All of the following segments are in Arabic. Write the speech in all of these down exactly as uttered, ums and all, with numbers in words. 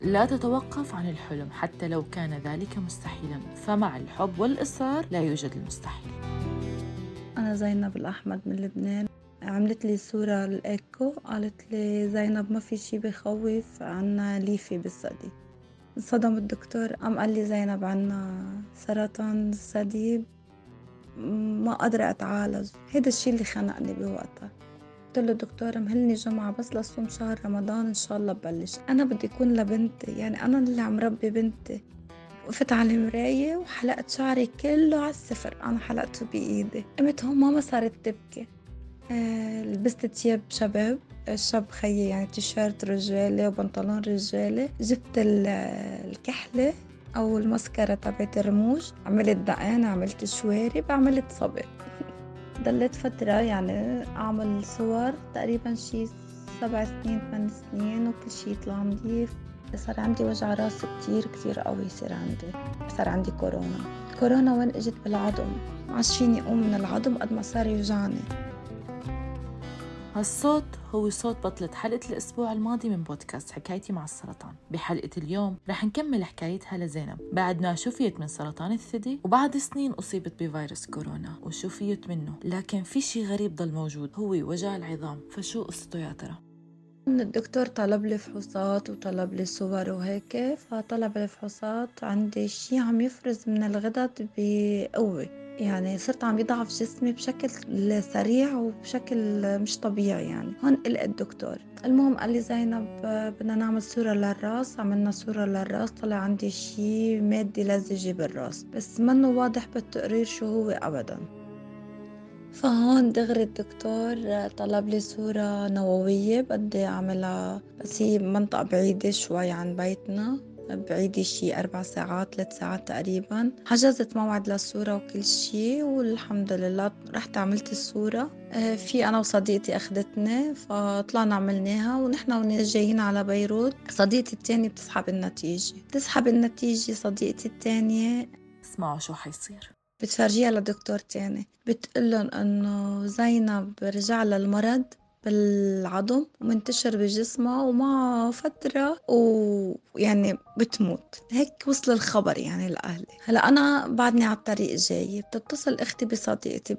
لا تتوقف عن الحلم حتى لو كان ذلك مستحيلاً، فمع الحب والإصرار لا يوجد المستحيل. أنا زينب الأحمد من لبنان. عملت لي صورة الإيكو، قالت لي زينب ما في شي بخوف، عنا ليفي بالثدي. انصدم الدكتور، قام قال لي زينب عنا سرطان الثدي ما قادرة أتعالج. هيدا الشي اللي خنقني بوقتها. قلت له دكتور مهلني جمعة بس لصوم شهر رمضان إن شاء الله ببلش. أنا بدي يكون لبنتي، يعني أنا اللي عم ربي بنتي. وقفت على المراية وحلقت شعري كله على الصفر، أنا حلقته بإيدي. قمت هون ماما صارت تبكي. آه لبست تياب شباب، الشاب خيي يعني تيشيرت رجالي وبنطلون رجالي. جبت الكحلة أو المسكرة تبعت الرموش، عملت دقان، عملت شوارب، عملت صبر. ضلت فترة يعني أعمل صور تقريبا شي سبع سنين ثمان سنين وكل شي يطلع نظيف. صار عندي وجع راس كتير كتير قوي، يصير عندي صار عندي كورونا. كورونا وين اجت؟ بالعظم، عاش فيني أقوم من العظم قد ما صار يوجعني. هالصوت هو صوت بطلة حلقة الأسبوع الماضي من بودكاست حكايتي مع السرطان. بحلقة اليوم رح نكمل حكايتها لزينب بعد ما شفيت من سرطان الثدي، وبعد سنين أصيبت بفيروس كورونا وشفيت منه، لكن في شي غريب ضل موجود، هو وجع العظام. فشو قصته يا ترى؟ الدكتور طلب لي فحوصات وطلب لي صور وهيك، فطلب الفحوصات عندي شي عم يفرز من الغدد بقوة، يعني صرت عم يضعف جسمي بشكل سريع وبشكل مش طبيعي. يعني هون قلق الدكتور. المهم قال لي زينب بدنا نعمل صورة للراس. عملنا صورة للراس، طلع عندي شي مادة لزجة بالراس، بس منه واضح بالتقرير شو هو أبداً. فهون دغري الدكتور طلب لي صورة نووية بدي أعملها، بس هي منطقة بعيدة شوي عن بيتنا، بعيدة شي أربع ساعات ثلاث ساعات تقريبا. حجزت موعد للصورة وكل شي، والحمد لله رحت عملت الصورة. في أنا وصديقتي أخدتني، فطلعنا عملناها. ونحن جايين على بيروت صديقتي التانية بتسحب النتيجة بتسحب النتيجة صديقتي التانية اسمعوا شو حيصير. بتفرجيها لدكتور تاني، بتقلن انه زينب رجع لها المرض بالعظم ومنتشر بجسمها ومع فترة ويعني بتموت. هيك وصل الخبر يعني لأهلي. هلا أنا بعدني على الطريق جاي، بتتصل أختي بصديقتي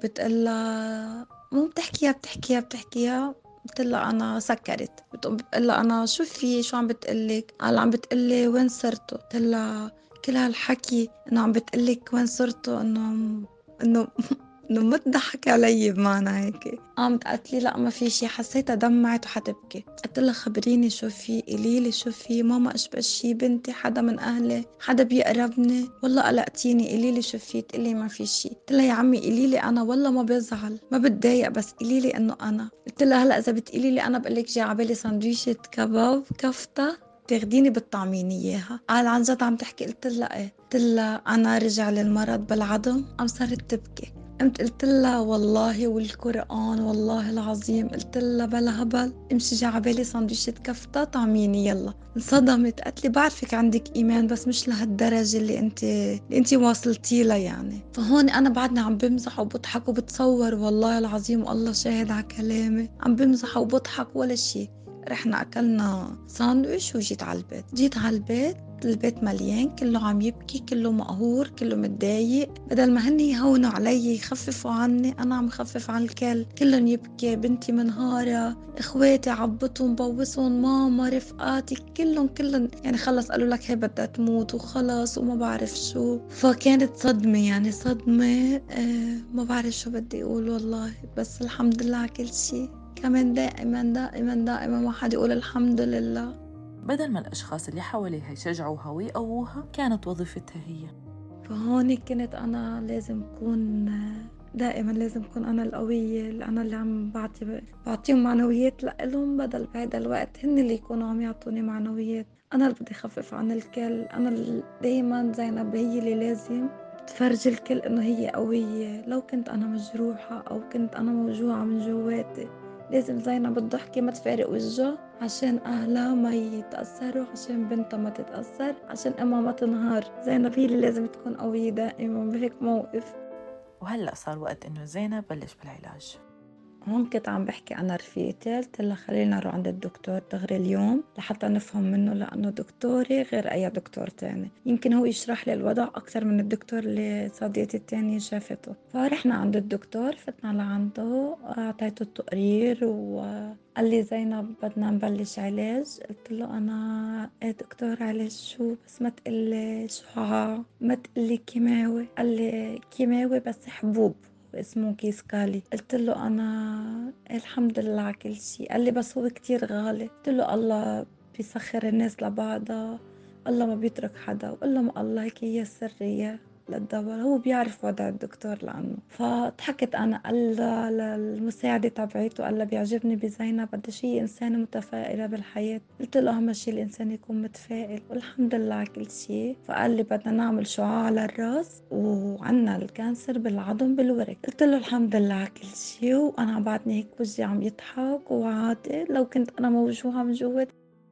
بتقلها مو بتحكيها بتحكيها بتحكيها بتقلها أنا سكرت. بتقوم بتقلها أنا شو في شو عم بتقلك؟ قال عم بتقلي وين صرتوا؟ بتقلها كل هالحكي انه عم بتقلك وين صرتوا، انه انه انه ما تضحك علي بمعنى هيك. قامت قالت لي لا ما في شي، حسيتها دمعت وحتبكي. قلت لها خبريني شو في، قولي لي شو في. ماما اشبه شي؟ بنتي؟ حدا من اهلي؟ حدا بيقربني؟ والله قلقتيني، قولي لي شو في. تقلي ما في شي. قلت لها يا عمي قولي لي انا، والله ما بزعل ما بتضايق، بس قولي لي انه انا. قلت لها هلا اذا بتقولي لي انا بقول لك جاي على بالي سندويشه كباب كفته تاخديني بتطعمين اياها. قال عن جد عم تحكي؟ قلت لها ايه. قلت لها انا رجع لي المرض بالعظم. قام صارت تبكي. قمت قلت لها والله والقرآن والله العظيم، قلت لها بلا هبل، امشي جا عبالي سندويشة كفتة طعميني يلا. انصدمت، قالت لي بعرفك عندك ايمان بس مش لهالدرجة اللي انت اللي انت واصلتي لها يعني. فهون انا بعدني عم بمزح وبضحك وبتصور، والله العظيم والله شاهد على كلامي، عم بمزح وبضحك ولا شيء. رحنا أكلنا ساندويش وجيت على البيت. جيت على البيت البيت مليان، كله عم يبكي، كله مقهور، كله متضايق. بدل ما هن يهونوا علي يخففوا عني، أنا عم خفف عن الكل. كلهم يبكي، بنتي منهارة، إخواتي عبطوا مبوسون، ماما، رفقاتي، كلهم كلهم يعني خلص قالوا لك هي بدها تموت وخلص وما بعرف شو. فكانت صدمة يعني صدمة. آه ما بعرف شو بدي أقول والله، بس الحمد لله على كل شي. كمان دائما دائما دائما ما حد يقول الحمد لله. بدل ما الأشخاص اللي حواليها يشجعوها ويقووها، كانت وظيفتها هي. فهون كنت أنا لازم أكون دائما لازم أكون أنا القوية، اللي أنا اللي عم بعطي بعطيهم معنويات لهم، بدل بهذا الوقت هن اللي يكونوا عم يعطوني معنويات. أنا اللي بدي أخفف عن الكل. أنا اللي دايما زينب هي اللي لازم تفرج الكل إنه هي قوية. لو كنت أنا مجروحة أو كنت أنا موجوعة من جواتي، لازم زينب الضحكة ما تفارق وجهها عشان أهلها ما يتأثروا، عشان بنتها ما تتأثر، عشان أمها ما تنهار. زينب هي اللي لازم تكون قوية دائما بهيك موقف. وهلأ صار وقت إنه زينب بلش بالعلاج. هون كنت عم بحكي أنا رفيقتي، قلت لها خلينا نروح عند الدكتور دغري اليوم لحتى نفهم منه، لأنه دكتوري غير أي دكتور تاني، يمكن هو يشرح لي الوضع أكثر من الدكتور اللي صديقتي التانية شافته. فرحنا عند الدكتور، فتنا لعنده، أعطيته التقرير وقال لي زينب بدنا نبلش علاج. قلت له أنا إيه دكتور علاج شو؟ بس ما تقلي شعاع، ما تقلي كيماوي. قال لي كيماوي بس حبوب اسمه كيسكالي. قلت له أنا الحمد لله على كل شيء. قال لي بس هو كتير غالي. قلت له الله بيسخر الناس لبعضها، الله ما بيترك حدا، وقال له الله هيك هي السرية للدواء، هو بيعرف وضع الدكتور لأنه. فضحكت أنا. قال للمساعدة تبعيته، قال لها بيعجبني بزينب قديش هي إنسانة متفائلة بالحياة. قلت له أهم شيء الإنسان يكون متفائل، والحمد لله على كل شيء. فقال لي بدنا نعمل شعاع على الراس، وعنا الكانسر بالعظم بالورك. قلت له الحمد لله على كل شيء، وأنا بعدني هيك وجهي عم يضحك وعادي لو كنت أنا موجوعة من جوا.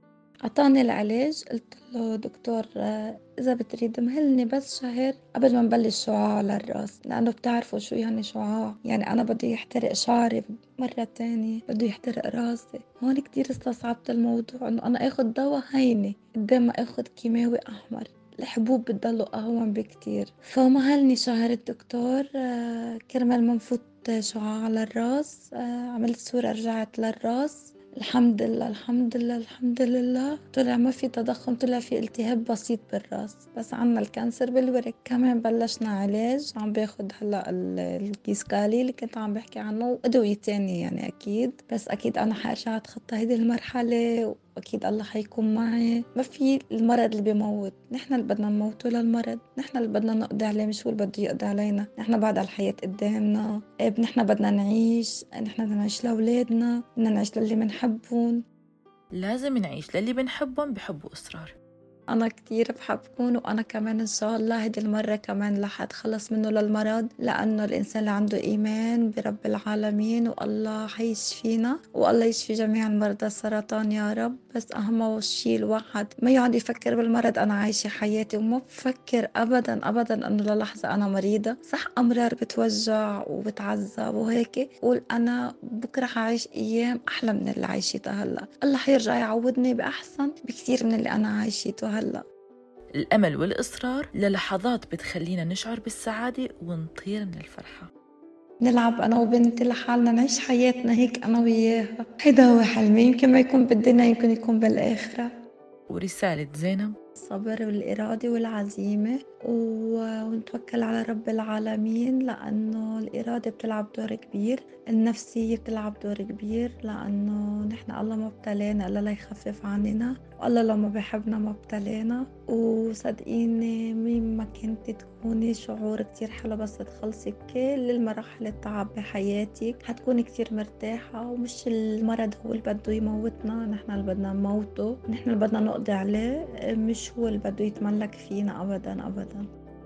عطاني العلاج. قلت له دكتور إذا بتريد مهلني بس شهر قبل ما نبلش شعاع على الرأس، لأنه بتعرفوا شو يعني شعاع، يعني أنا بده يحترق شعري مرة تانية، بده يحترق راسي. هون كتير استصعبت الموضوع، إنه أنا أخد دواء هيني قدام ما أخد كيماوي أحمر. الحبوب بتضلوا أهون بكتير. فمهلني شهر الدكتور كرمال ما نفوت شعاع على الراس. عملت صورة رجعت للراس، الحمد لله الحمد لله الحمد لله. طلع ما في تضخم، طلع في التهاب بسيط بالراس، بس عنا الكانسر بالورك. كمان بلشنا علاج، عم باخد هلا الكيسكالي اللي كنت عم بحكي عنه، وأدوية تانية يعني أكيد، بس أكيد أنا حارجع أتخطى هيدي المرحلة، وأكيد الله حيكون معي. ما في المرض اللي بيموت، نحن اللي بدنا نموته للمرض، نحن اللي بدنا نقضي عليه، مش هو اللي بده يقضي علينا. نحن بعد الحياة قدامنا، نحن بدنا نعيش، نحن بدنا نعيش لأولادنا، بدنا نعيش للي بنحبهم. لازم نعيش للي بنحبهم بحبوا إصرار. أنا كتير بحبكم، وأنا كمان إن شاء الله هيدي المرة كمان رح أتخلص منه للمرض، لأنه الإنسان اللي عنده إيمان برب العالمين والله حيشفينا، والله يشفي جميع المرضى السرطان يا رب. بس أهم شيء الواحد ما يقعد يفكر بالمرض. أنا عايشة حياتي وما بفكر أبدا أبدا أنه للحظة أنا مريضة. صح أمرار بتوجع وبتعذب وهيك، قول أنا بكرة حعيش أيام أحلى من اللي عايشتها هلأ. الله حيرجع يعوضني بأحسن بكثير من اللي أنا عايشته هلأ. الأمل والإصرار للحظات بتخلينا نشعر بالسعادة ونطير من الفرحة. نلعب أنا وبنتي لحالنا، نعيش حياتنا هيك أنا وياها، هيدا هو حلمي. يمكن ما يكون بالدنيا، يمكن يكون بالآخرة. ورسالة زينب الصبر والإرادة والعزيمة، ونتوكل على رب العالمين، لأنه الإرادة بتلعب دور كبير، النفسية بتلعب دور كبير، لأنه نحن الله ما ابتلانا إلا ليخفف عننا، والله لو ما بحبنا ما ابتلانا. وصدقيني مين ما كنت تكوني شعور كتير حلو بس تخلصي كل المراحل التعب بحياتك، حتكوني كتير مرتاحة. ومش المرض هو اللي بده يموتنا، نحن اللي بدنا نموته، نحن اللي بدنا نقضي عليه، مش هو اللي بده يتملك فينا أبدا أبدا.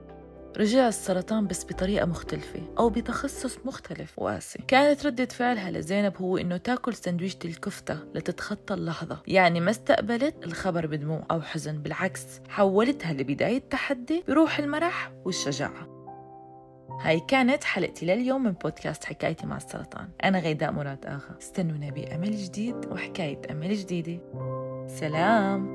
رجع السرطان بس بطريقة مختلفة أو بتخصص مختلف وقاسي. كانت ردة فعلها لزينب هو إنه تاكل سندويشة الكفتة لتتخطى اللحظة، يعني ما استقبلت الخبر بدموع أو حزن، بالعكس حولتها لبداية تحدي بروح المرح والشجاعة. هاي كانت حلقتي لليوم من بودكاست حكايتي مع السرطان. أنا غيداء مراد آغا، استنونا بأمل جديد وحكاية أمل جديدة. سلام.